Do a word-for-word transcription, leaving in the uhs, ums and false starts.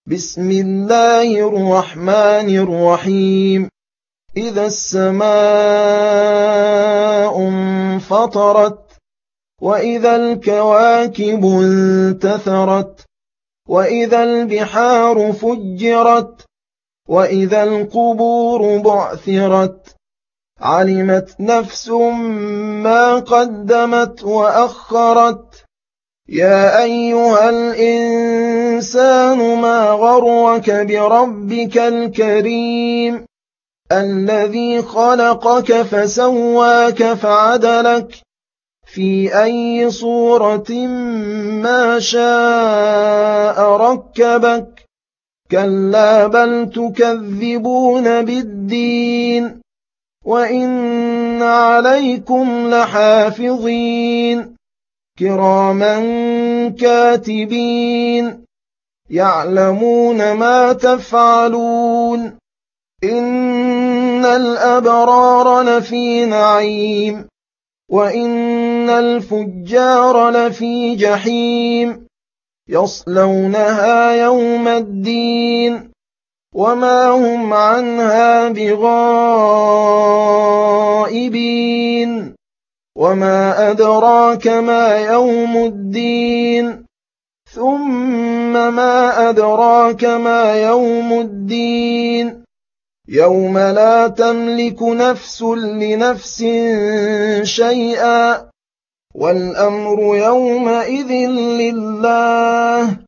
بسم الله الرحمن الرحيم إذا السماء انفطرت وإذا الكواكب انتثرت وإذا البحار فجرت وإذا القبور بعثرت علمت نفس ما قدمت وأخرت يا أيها الإنسان ما غرك بربك الكريم الذي خلقك فسواك فعدلك في أي صورة ما شاء ركبك كلا بل تكذبون بالدين وإن عليكم لحافظين كراما كاتبين يعلمون ما تفعلون إن الأبرار لفي نعيم وإن الفجار لفي جحيم يصلونها يوم الدين وما هم عنها بغائبين وما أدراك ما يوم الدين ثم ما أدراك ما يوم الدين يوم لا تملك نفس لنفس شيئا والأمر يومئذ لله